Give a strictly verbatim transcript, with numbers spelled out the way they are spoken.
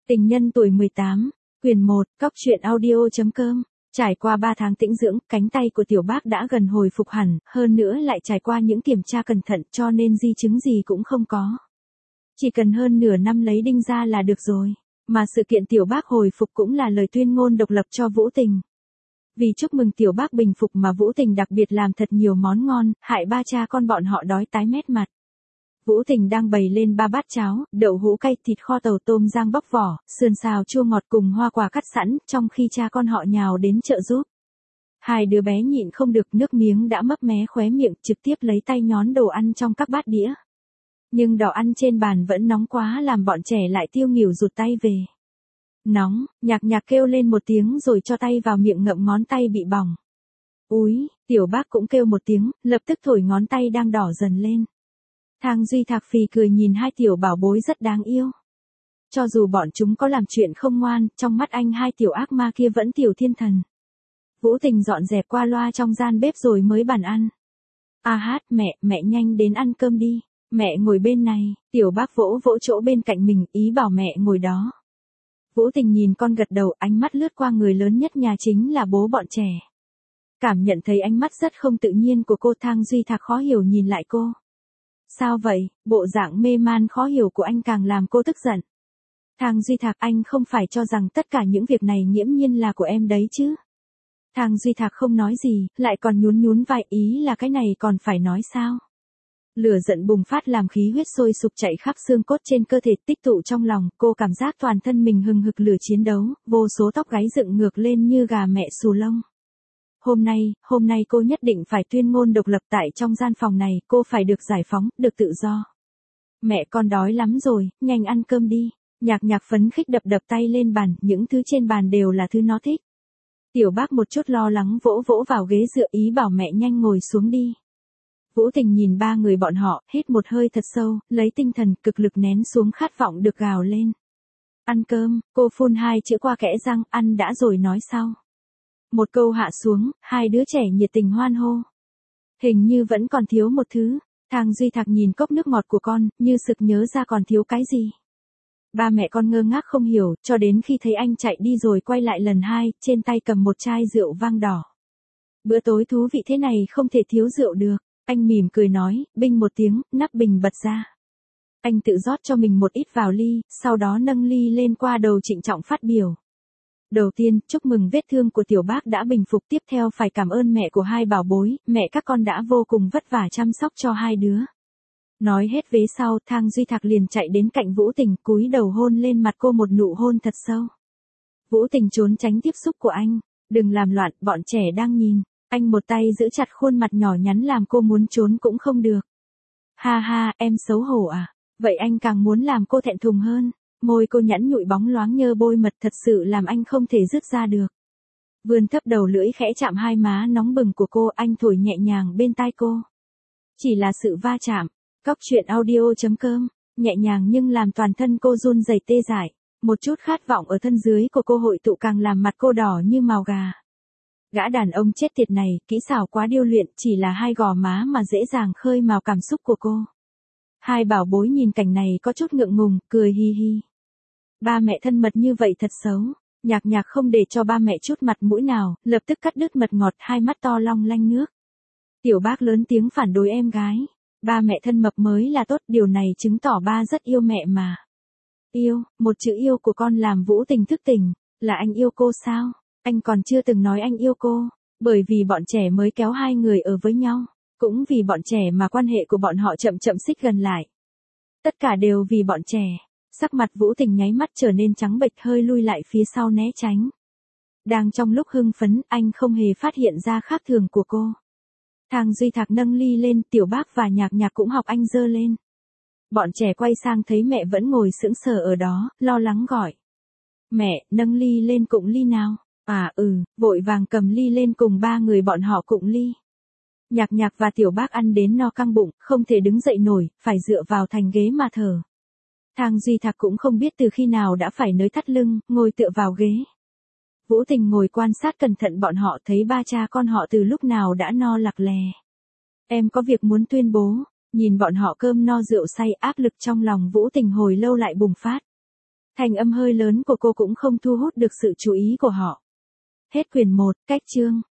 Tình nhân tuổi mười tám, quyền một, cóc truyện audio.com. Trải qua ba tháng tĩnh dưỡng, cánh tay của tiểu bác đã gần hồi phục hẳn, hơn nữa lại trải qua những kiểm tra cẩn thận cho nên di chứng gì cũng không có. Chỉ cần hơn nửa năm lấy đinh ra là được rồi. Mà sự kiện tiểu bác hồi phục cũng là lời tuyên ngôn độc lập cho Vũ Tình. Vì chúc mừng tiểu bác bình phục mà Vũ Tình đặc biệt làm thật nhiều món ngon, hại ba cha con bọn họ đói tái mét mặt. Vũ Tình đang bày lên ba bát cháo, đậu hũ cay, thịt kho tàu, tôm rang bóc vỏ, sườn xào chua ngọt cùng hoa quả cắt sẵn, trong khi cha con họ nhào đến trợ giúp. Hai đứa bé nhịn không được, nước miếng đã mấp mé khóe miệng, trực tiếp lấy tay nhón đồ ăn trong các bát đĩa. Nhưng đồ ăn trên bàn vẫn nóng quá làm bọn trẻ lại tiêu nghỉu rụt tay về. Nóng, nhạc nhạc kêu lên một tiếng rồi cho tay vào miệng ngậm ngón tay bị bỏng. Úi, tiểu bác cũng kêu một tiếng, lập tức thổi ngón tay đang đỏ dần lên. Thang Duy Thạc phì cười nhìn hai tiểu bảo bối rất đáng yêu. Cho dù bọn chúng có làm chuyện không ngoan, trong mắt anh hai tiểu ác ma kia vẫn tiểu thiên thần. Vũ Tình dọn dẹp qua loa trong gian bếp rồi mới bàn ăn. A hát, mẹ, mẹ nhanh đến ăn cơm đi. Mẹ ngồi bên này, tiểu bác vỗ vỗ chỗ bên cạnh mình, ý bảo mẹ ngồi đó. Vũ Tình nhìn con gật đầu, ánh mắt lướt qua người lớn nhất nhà chính là bố bọn trẻ. Cảm nhận thấy ánh mắt rất không tự nhiên của cô, Thang Duy Thạc khó hiểu nhìn lại cô. Sao vậy, bộ dạng mê man khó hiểu của anh càng làm cô tức giận. Thang Duy Thạc, anh không phải cho rằng tất cả những việc này nghiễm nhiên là của em đấy chứ. Thang Duy Thạc không nói gì, lại còn nhún nhún vai, ý là cái này còn phải nói sao. Lửa giận bùng phát làm khí huyết sôi sục chạy khắp xương cốt trên cơ thể, tích tụ trong lòng, cô cảm giác toàn thân mình hừng hực lửa chiến đấu, vô số tóc gáy dựng ngược lên như gà mẹ xù lông. Hôm nay, hôm nay cô nhất định phải tuyên ngôn độc lập tại trong gian phòng này, cô phải được giải phóng, được tự do. Mẹ con đói lắm rồi, nhanh ăn cơm đi. Nhạc nhạc phấn khích đập đập tay lên bàn, những thứ trên bàn đều là thứ nó thích. Tiểu bác một chút lo lắng vỗ vỗ vào ghế dựa, ý bảo mẹ nhanh ngồi xuống đi. Vũ Tình nhìn ba người bọn họ, hít một hơi thật sâu, lấy tinh thần, cực lực nén xuống khát vọng được gào lên. Ăn cơm, cô phun hai chữ qua kẽ răng, ăn đã rồi nói sau. Một câu hạ xuống, hai đứa trẻ nhiệt tình hoan hô. Hình như vẫn còn thiếu một thứ. Thang Duy Thạc nhìn cốc nước ngọt của con, như sực nhớ ra còn thiếu cái gì. Ba mẹ con ngơ ngác không hiểu, cho đến khi thấy anh chạy đi rồi quay lại lần hai, trên tay cầm một chai rượu vang đỏ. Bữa tối thú vị thế này không thể thiếu rượu được. Anh mỉm cười nói, binh một tiếng, nắp bình bật ra. Anh tự rót cho mình một ít vào ly, sau đó nâng ly lên qua đầu trịnh trọng phát biểu. Đầu tiên, chúc mừng vết thương của tiểu bác đã bình phục, tiếp theo phải cảm ơn mẹ của hai bảo bối, mẹ các con đã vô cùng vất vả chăm sóc cho hai đứa. Nói hết vế sau, Thang Duy Thạc liền chạy đến cạnh Vũ Tình, cúi đầu hôn lên mặt cô một nụ hôn thật sâu. Vũ Tình trốn tránh tiếp xúc của anh, đừng làm loạn, bọn trẻ đang nhìn. Anh một tay giữ chặt khuôn mặt nhỏ nhắn làm cô muốn trốn cũng không được. Ha ha, em xấu hổ à, vậy anh càng muốn làm cô thẹn thùng hơn. Môi cô nhẵn nhụi bóng loáng nhơ bôi mật thật sự làm anh không thể dứt ra được. Vươn thấp đầu lưỡi khẽ chạm hai má nóng bừng của cô, anh thổi nhẹ nhàng bên tai cô. Chỉ là sự va chạm. Cóc truyện audio.com, nhẹ nhàng nhưng làm toàn thân cô run rẩy tê dại. Một chút khát vọng ở thân dưới của cô hội tụ càng làm mặt cô đỏ như màu gà. Gã đàn ông chết tiệt này, kỹ xảo quá điêu luyện, chỉ là hai gò má mà dễ dàng khơi mào cảm xúc của cô. Hai bảo bối nhìn cảnh này có chút ngượng ngùng, cười hi hi. Ba mẹ thân mật như vậy thật xấu. Nhạc nhạc không để cho ba mẹ chút mặt mũi nào, lập tức cắt đứt mật ngọt, hai mắt to long lanh nước. Tiểu bác lớn tiếng phản đối em gái. Ba mẹ thân mập mới là tốt, điều này chứng tỏ ba rất yêu mẹ mà. Yêu, một chữ yêu của con làm Vũ Tình thức tỉnh. Là anh yêu cô sao? Anh còn chưa từng nói anh yêu cô. Bởi vì bọn trẻ mới kéo hai người ở với nhau. Cũng vì bọn trẻ mà quan hệ của bọn họ chậm chậm xích gần lại. Tất cả đều vì bọn trẻ. Sắc mặt Vũ Tình nháy mắt trở nên trắng bệch, hơi lui lại phía sau né tránh. Đang trong lúc hưng phấn, anh không hề phát hiện ra khác thường của cô. Thang Duy Thạc nâng ly lên, tiểu bác và nhạc nhạc cũng học anh dơ lên. Bọn trẻ quay sang thấy mẹ vẫn ngồi sững sờ ở đó, lo lắng gọi. Mẹ, nâng ly lên cụng ly nào. À ừ, vội vàng cầm ly lên cùng ba người bọn họ cụng ly. Nhạc nhạc và tiểu bác ăn đến no căng bụng, không thể đứng dậy nổi, phải dựa vào thành ghế mà thở. Thang Duy Thạc cũng không biết từ khi nào đã phải nới thắt lưng, ngồi tựa vào ghế. Vũ Tình ngồi quan sát cẩn thận bọn họ, thấy ba cha con họ từ lúc nào đã no lặc lè. Em có việc muốn tuyên bố, nhìn bọn họ cơm no rượu say, áp lực trong lòng Vũ Tình hồi lâu lại bùng phát. Thành âm hơi lớn của cô cũng không thu hút được sự chú ý của họ. Hết quyển một, cách chương.